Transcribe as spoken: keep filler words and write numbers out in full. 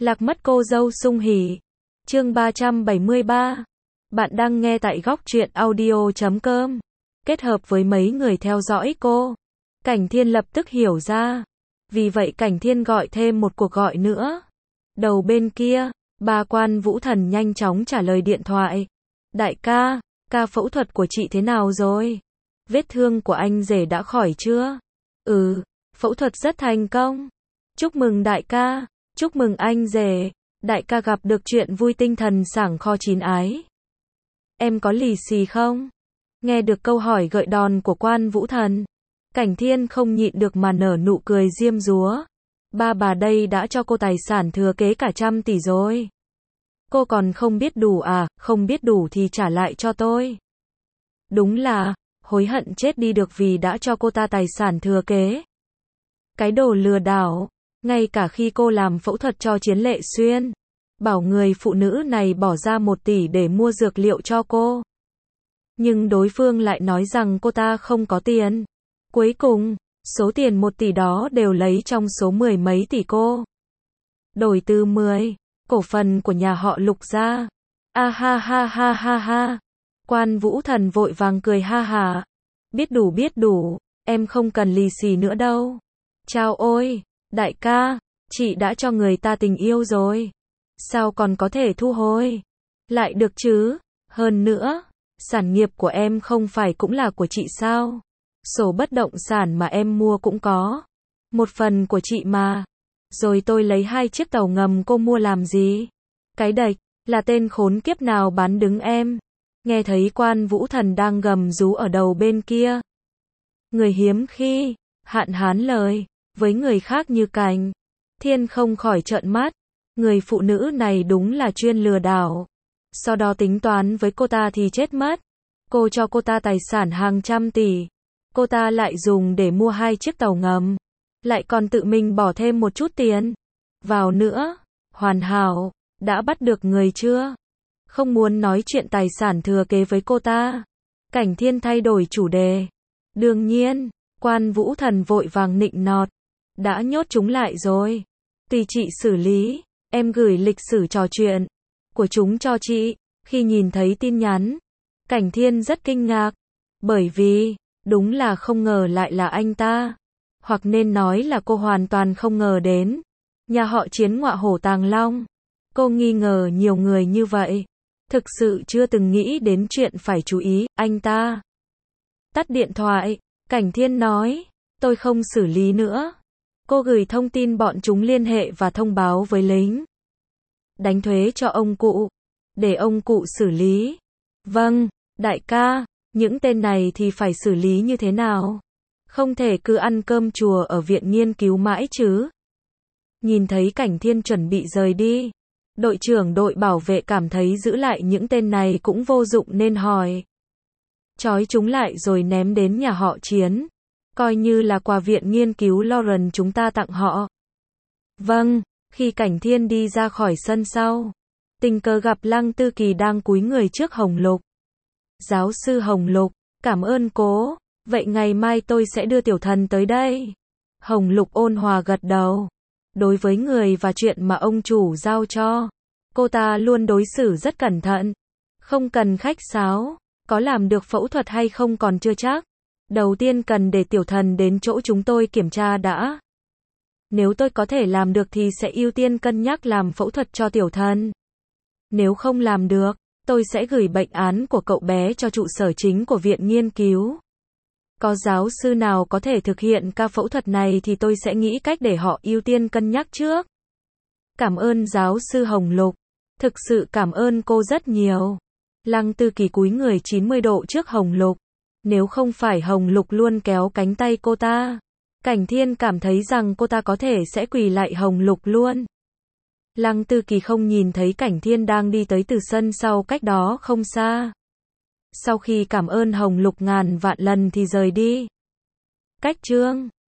Lạc mất cô dâu sung hỉ. Chương ba trăm bảy mươi ba. Bạn đang nghe tại góc truyện audio chấm com. Kết hợp với mấy người theo dõi cô, Cảnh Thiên lập tức hiểu ra. Vì vậy Cảnh Thiên gọi thêm một cuộc gọi nữa. Đầu bên kia, bà Quan Vũ Thần nhanh chóng trả lời điện thoại. Đại ca, ca phẫu thuật của chị thế nào rồi? Vết thương của anh rể đã khỏi chưa? Ừ, phẫu thuật rất thành công. Chúc mừng đại ca, chúc mừng anh rể. Đại ca gặp được chuyện vui, tinh thần sảng kho chín ái. Em có lì xì không? Nghe được câu hỏi gợi đòn của Quan Vũ Thần, Cảnh Thiên không nhịn được mà nở nụ cười diêm dúa. Ba bà đây đã cho cô tài sản thừa kế cả trăm tỷ rồi. Cô còn không biết đủ à? Không biết đủ thì trả lại cho tôi. Đúng là hối hận chết đi được vì đã cho cô ta tài sản thừa kế. Cái đồ lừa đảo. Ngay cả khi cô làm phẫu thuật cho Chiến Lệ Xuyên, bảo người phụ nữ này bỏ ra một tỷ để mua dược liệu cho cô, nhưng đối phương lại nói rằng cô ta không có tiền. Cuối cùng, số tiền một tỷ đó đều lấy trong số mười mấy tỷ cô đổi từ mười cổ phần của nhà họ Lục ra. A ha ha ha ha ha. Quan Vũ Thần vội vàng cười ha hả. Biết đủ biết đủ, em không cần lì xì nữa đâu. Chao ôi, đại ca, chị đã cho người ta tình yêu rồi, sao còn có thể thu hồi lại được chứ? Hơn nữa, sản nghiệp của em không phải cũng là của chị sao? Sổ bất động sản mà em mua cũng có một phần của chị mà. Rồi tôi lấy hai chiếc tàu ngầm cô mua làm gì? Cái đệch, là tên khốn kiếp nào bán đứng em? Nghe thấy Quan Vũ Thần đang gầm rú ở đầu bên kia. Người hiếm khi hạn hán lời với người khác như Cảnh Thiên không khỏi trợn mắt. Người phụ nữ này đúng là chuyên lừa đảo. Sau đó tính toán với cô ta thì chết mất. Cô cho cô ta tài sản hàng trăm tỷ, cô ta lại dùng để mua hai chiếc tàu ngầm, lại còn tự mình bỏ thêm một chút tiền vào nữa. Hoàn hảo, đã bắt được người chưa? Không muốn nói chuyện tài sản thừa kế với cô ta, Cảnh Thiên thay đổi chủ đề. Đương nhiên, Quan Vũ Thần vội vàng nịnh nọt. Đã nhốt chúng lại rồi, tùy chị xử lý. Em gửi lịch sử trò chuyện của chúng cho chị. Khi nhìn thấy tin nhắn, Cảnh Thiên rất kinh ngạc, bởi vì đúng là không ngờ lại là anh ta. Hoặc nên nói là cô hoàn toàn không ngờ đến nhà họ Chiến ngọa hổ tàng long. Cô nghi ngờ nhiều người như vậy, thực sự chưa từng nghĩ đến chuyện phải chú ý anh ta. Tắt điện thoại, Cảnh Thiên nói, tôi không xử lý nữa. Cô gửi thông tin bọn chúng liên hệ và thông báo với lính đánh thuế cho ông cụ, để ông cụ xử lý. Vâng, đại ca, những tên này thì phải xử lý như thế nào? Không thể cứ ăn cơm chùa ở viện nghiên cứu mãi chứ. Nhìn thấy Cảnh Thiên chuẩn bị rời đi, đội trưởng đội bảo vệ cảm thấy giữ lại những tên này cũng vô dụng nên hỏi. Trói chúng lại rồi ném đến nhà họ Chiến, coi như là quà viện nghiên cứu Lauren chúng ta tặng họ. Vâng. Khi Cảnh Thiên đi ra khỏi sân sau, tình cờ gặp Lăng Tư Kỳ đang cúi người trước Hồng Lục. Giáo sư Hồng Lục, cảm ơn cố, vậy ngày mai tôi sẽ đưa tiểu thần tới đây. Hồng Lục ôn hòa gật đầu. Đối với người và chuyện mà ông chủ giao cho, cô ta luôn đối xử rất cẩn thận, không cần khách sáo. Có làm được phẫu thuật hay không còn chưa chắc. Đầu tiên cần để tiểu thần đến chỗ chúng tôi kiểm tra đã. Nếu tôi có thể làm được thì sẽ ưu tiên cân nhắc làm phẫu thuật cho tiểu thần. Nếu không làm được, tôi sẽ gửi bệnh án của cậu bé cho trụ sở chính của viện nghiên cứu. Có giáo sư nào có thể thực hiện ca phẫu thuật này thì tôi sẽ nghĩ cách để họ ưu tiên cân nhắc trước. Cảm ơn giáo sư Hồng Lục. Thực sự cảm ơn cô rất nhiều. Lăng Tư Kỳ cúi người chín mươi độ trước Hồng Lục. Nếu không phải Hồng Lục luôn kéo cánh tay cô ta, Cảnh Thiên cảm thấy rằng cô ta có thể sẽ quỳ lại Hồng Lục luôn. Lăng Tư Kỳ không nhìn thấy Cảnh Thiên đang đi tới từ sân sau cách đó không xa. Sau khi cảm ơn Hồng Lục ngàn vạn lần thì rời đi. Cách chương